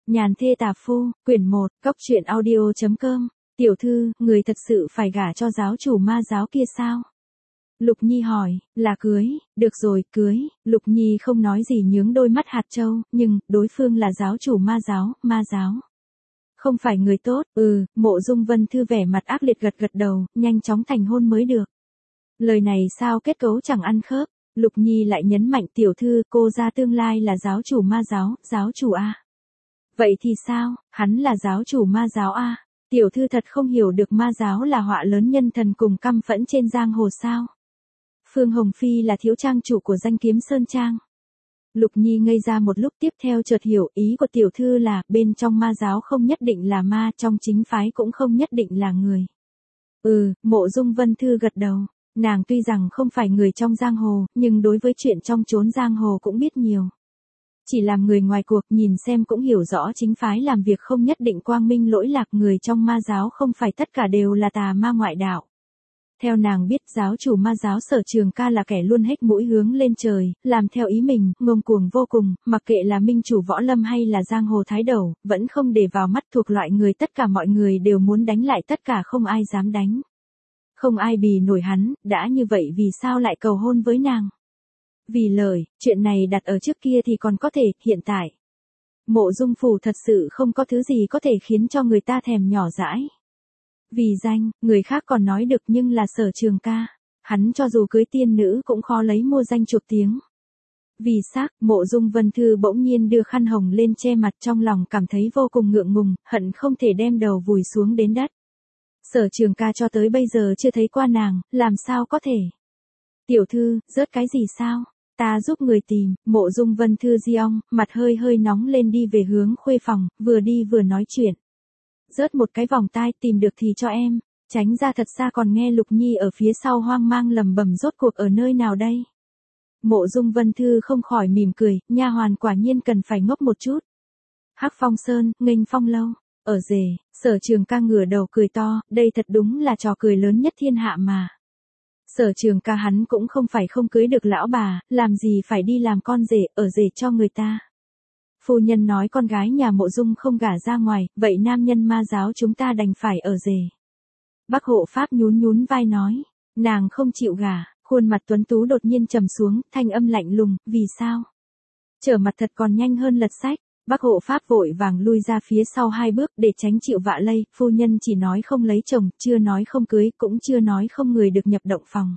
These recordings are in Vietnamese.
Nhàn thê tà phu, quyển 1, cóc truyện audio.com, tiểu thư, người thật sự phải gả cho giáo chủ ma giáo kia sao? Lục Nhi hỏi, là cưới, được rồi, cưới, Lục Nhi không nói gì nhướng đôi mắt hạt châu, nhưng, đối phương là giáo chủ ma giáo. Không phải người tốt, Mộ Dung Vân Thư vẻ mặt ác liệt gật gật đầu, nhanh chóng thành hôn mới được. Lời này sao kết cấu chẳng ăn khớp, Lục Nhi lại nhấn mạnh tiểu thư, cô ra tương lai là giáo chủ ma giáo chủ A. Vậy thì sao, hắn là giáo chủ ma giáo A, tiểu thư thật không hiểu được ma giáo là họa lớn nhân thần cùng căm phẫn trên giang hồ sao. Phương Hồng Phi là thiếu trang chủ của danh kiếm Sơn Trang. Lục Nhi ngây ra một lúc tiếp theo chợt hiểu ý của tiểu thư là bên trong ma giáo không nhất định là ma, trong chính phái cũng không nhất định là người. Mộ Dung Vân Thư gật đầu, nàng tuy rằng không phải người trong giang hồ, nhưng đối với chuyện trong chốn giang hồ cũng biết nhiều. Chỉ làm người ngoài cuộc nhìn xem cũng hiểu rõ chính phái làm việc không nhất định quang minh lỗi lạc, người trong ma giáo không phải tất cả đều là tà ma ngoại đạo. Theo nàng biết giáo chủ ma giáo Sở Trường Ca là kẻ luôn hết mũi hướng lên trời, làm theo ý mình, ngông cuồng vô cùng, mặc kệ là minh chủ võ lâm hay là giang hồ thái đầu, vẫn không để vào mắt, thuộc loại người tất cả mọi người đều muốn đánh lại tất cả, không ai dám đánh. Không ai bì nổi hắn, đã như vậy vì sao lại cầu hôn với nàng? Vì lời, chuyện này đặt ở trước kia thì còn có thể, hiện tại. Mộ Dung phủ thật sự không có thứ gì có thể khiến cho người ta thèm nhỏ dãi. Vì danh, người khác còn nói được nhưng là Sở Trường Ca. Hắn cho dù cưới tiên nữ cũng khó lấy mua danh chục tiếng. Vì xác, Mộ Dung Vân Thư bỗng nhiên đưa khăn hồng lên che mặt, trong lòng cảm thấy vô cùng ngượng ngùng, hận không thể đem đầu vùi xuống đến đất. Sở Trường Ca cho tới bây giờ chưa thấy qua nàng, làm sao có thể? Tiểu thư, rớt cái gì sao? Ta giúp người tìm. Mộ Dung Vân Thư giong, mặt hơi hơi nóng lên đi về hướng khuê phòng, vừa đi vừa nói chuyện. Rớt một cái vòng tai, tìm được thì cho em. Tránh ra thật xa, còn nghe Lục Nhi ở phía sau hoang mang lầm bầm rốt cuộc ở nơi nào đây. Mộ Dung Vân Thư không khỏi mỉm cười, nha hoàn quả nhiên cần phải ngốc một chút. Hắc Phong Sơn, Nghênh Phong lâu, ở rể. Sở Trường Ca ngửa đầu cười to, đây thật đúng là trò cười lớn nhất thiên hạ mà. Sở Trường Ca hắn cũng không phải không cưới được lão bà, làm gì phải đi làm con rể, ở rể cho người ta. Phu nhân nói con gái nhà Mộ Dung không gả ra ngoài, vậy nam nhân ma giáo chúng ta đành phải ở rể. Bác hộ pháp nhún vai nói, nàng không chịu gả, khuôn mặt tuấn tú đột nhiên trầm xuống, thanh âm lạnh lùng, vì sao? Trở mặt thật còn nhanh hơn lật sách. Bác hộ pháp vội vàng lui ra phía sau 2 bước để tránh chịu vạ lây, phu nhân chỉ nói không lấy chồng, chưa nói không cưới, cũng chưa nói không người được nhập động phòng.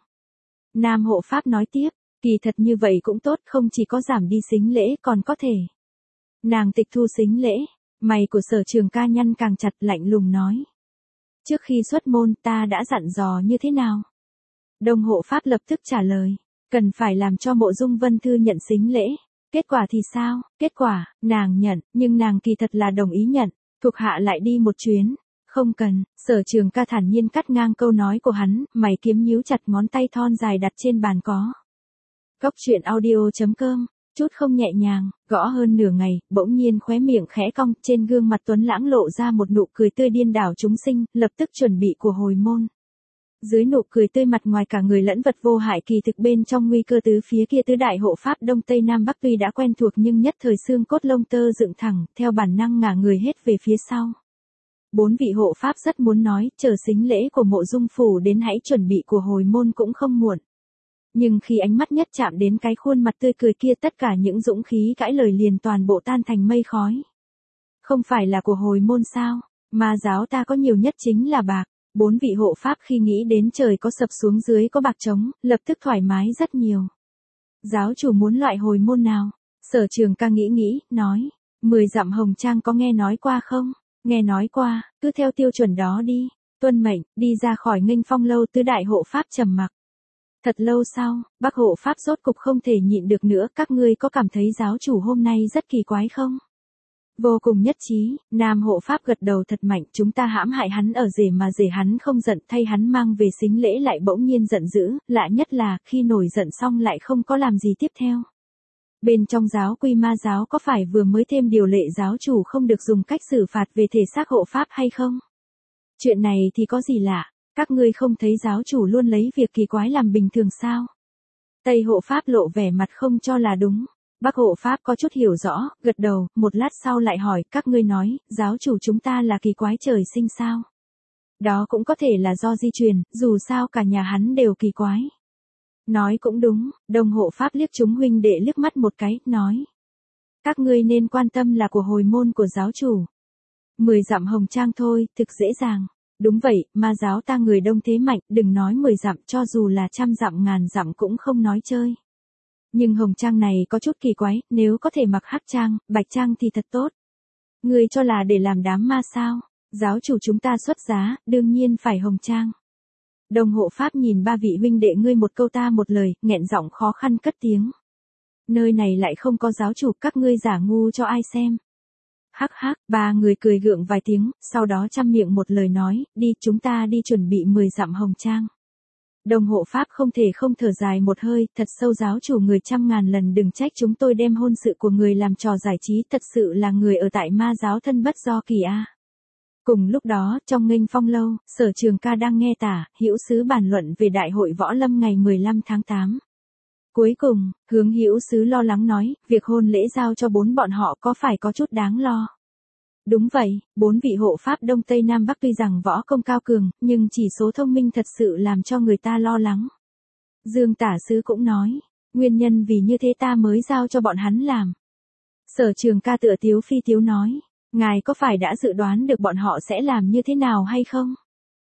Nam hộ pháp nói tiếp, kỳ thật như vậy cũng tốt, không chỉ có giảm đi sính lễ còn có thể. Nàng tịch thu sính lễ, mày của Sở Trường Ca nhăn càng chặt, lạnh lùng nói. Trước khi xuất môn ta đã dặn dò như thế nào? Đông hộ pháp lập tức trả lời, cần phải làm cho Mộ Dung Vân Thư nhận sính lễ. Kết quả thì sao? Kết quả, nàng nhận, nhưng nàng kỳ thật là đồng ý nhận, thuộc hạ lại đi một chuyến. Không cần, Sở Trường Ca thản nhiên cắt ngang câu nói của hắn, mày kiếm nhíu chặt, ngón tay thon dài đặt trên bàn có. Cóc truyện audio.com, chút không nhẹ nhàng, gõ hơn nửa ngày, bỗng nhiên khóe miệng khẽ cong, trên gương mặt tuấn lãng lộ ra một nụ cười tươi điên đảo chúng sinh, lập tức chuẩn bị của hồi môn. Dưới nụ cười tươi mặt ngoài cả người lẫn vật vô hại, kỳ thực bên trong nguy cơ tứ phía kia, tứ đại hộ pháp Đông Tây Nam Bắc tuy đã quen thuộc nhưng nhất thời xương cốt lông tơ dựng thẳng, theo bản năng ngả người hết về phía sau. 4 vị hộ pháp rất muốn nói, chờ sính lễ của Mộ Dung phủ đến hãy chuẩn bị của hồi môn cũng không muộn. Nhưng khi ánh mắt nhất chạm đến cái khuôn mặt tươi cười kia, tất cả những dũng khí cãi lời liền toàn bộ tan thành mây khói. Không phải là của hồi môn sao? Ma giáo ta có nhiều nhất chính là bạc. 4 vị hộ pháp khi nghĩ đến trời có sập xuống dưới có bạc trống, lập tức thoải mái rất nhiều. Giáo chủ muốn loại hồi môn nào? Sở Trường Ca nghĩ, nói, 10 dặm Hồng Trang có nghe nói qua không? Nghe nói qua, cứ theo tiêu chuẩn đó đi. Tuân mệnh, đi ra khỏi Nghênh Phong lâu. Tứ đại hộ pháp trầm mặc. Thật lâu sau, bác hộ pháp rốt cục không thể nhịn được nữa, các ngươi có cảm thấy giáo chủ hôm nay rất kỳ quái không? Vô cùng nhất trí, Nam hộ pháp gật đầu thật mạnh, chúng ta hãm hại hắn ở rể mà rể hắn không giận, thay hắn mang về sính lễ lại bỗng nhiên giận dữ, lạ nhất là khi nổi giận xong lại không có làm gì tiếp theo. Bên trong giáo quy ma giáo có phải vừa mới thêm điều lệ giáo chủ không được dùng cách xử phạt về thể xác hộ pháp hay không? Chuyện này thì có gì lạ, các ngươi không thấy giáo chủ luôn lấy việc kỳ quái làm bình thường sao? Tây hộ pháp lộ vẻ mặt không cho là đúng. Bác hộ pháp có chút hiểu rõ, gật đầu, một lát sau lại hỏi, các ngươi nói, giáo chủ chúng ta là kỳ quái trời sinh sao? Đó cũng có thể là do di truyền, dù sao cả nhà hắn đều kỳ quái. Nói cũng đúng, đồng hộ pháp liếc chúng huynh đệ liếc mắt một cái, nói. Các ngươi nên quan tâm là của hồi môn của giáo chủ. 10 dặm hồng trang thôi, thực dễ dàng. Đúng vậy, ma giáo ta người đông thế mạnh, đừng nói 10 dặm, cho dù là 100 dặm ngàn dặm cũng không nói chơi. Nhưng hồng trang này có chút kỳ quái, nếu có thể mặc hắc trang, bạch trang thì thật tốt. Ngươi cho là để làm đám ma sao? Giáo chủ chúng ta xuất giá, đương nhiên phải hồng trang. Đồng hộ pháp nhìn ba vị huynh đệ ngươi một câu ta một lời, nghẹn giọng khó khăn cất tiếng. Nơi này lại không có giáo chủ, các ngươi giả ngu cho ai xem. Hắc hắc, ba người cười gượng vài tiếng, sau đó chăm miệng một lời nói, đi chúng ta đi chuẩn bị 10 dặm hồng trang. Đồng hộ pháp không thể không thở dài một hơi, thật sâu giáo chủ người trăm ngàn lần đừng trách chúng tôi đem hôn sự của người làm trò giải trí, thật sự là người ở tại ma giáo thân bất do kỳ a. Cùng lúc đó, trong nghênh phong lâu, Sở Trường Ca đang nghe Tả Hữu Sứ bàn luận về Đại hội Võ Lâm ngày 15 tháng 8. Cuối cùng, Hướng Hữu Sứ lo lắng nói, việc hôn lễ giao cho 4 bọn họ có phải có chút đáng lo. Đúng vậy, 4 vị hộ pháp Đông Tây Nam Bắc tuy rằng võ công cao cường, nhưng chỉ số thông minh thật sự làm cho người ta lo lắng. Dương Tả Sứ cũng nói, nguyên nhân vì như thế ta mới giao cho bọn hắn làm. Sở Trường Ca tựa tiếu phi tiếu nói, ngài có phải đã dự đoán được bọn họ sẽ làm như thế nào hay không?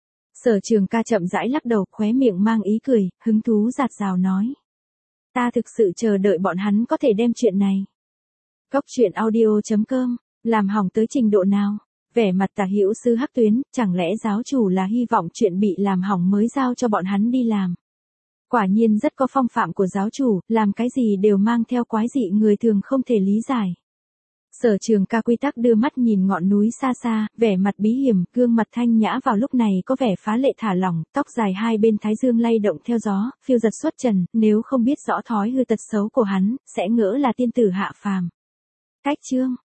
Sở Trường Ca chậm rãi lắc đầu, khóe miệng mang ý cười, hứng thú rạt rào nói. Ta thực sự chờ đợi bọn hắn có thể đem chuyện này. Cốc truyện audio.com, làm hỏng tới trình độ nào? Vẻ mặt Tả Hữu Sứ hắc tuyến, chẳng lẽ giáo chủ là hy vọng chuyện bị làm hỏng mới giao cho bọn hắn đi làm? Quả nhiên rất có phong phạm của giáo chủ, làm cái gì đều mang theo quái dị người thường không thể lý giải. Sở Trường Ca quy tắc đưa mắt nhìn ngọn núi xa xa, vẻ mặt bí hiểm, gương mặt thanh nhã vào lúc này có vẻ phá lệ thả lỏng, tóc dài hai bên thái dương lay động theo gió, phiêu giật xuất trần, nếu không biết rõ thói hư tật xấu của hắn, sẽ ngỡ là tiên tử hạ phàm. Cách chương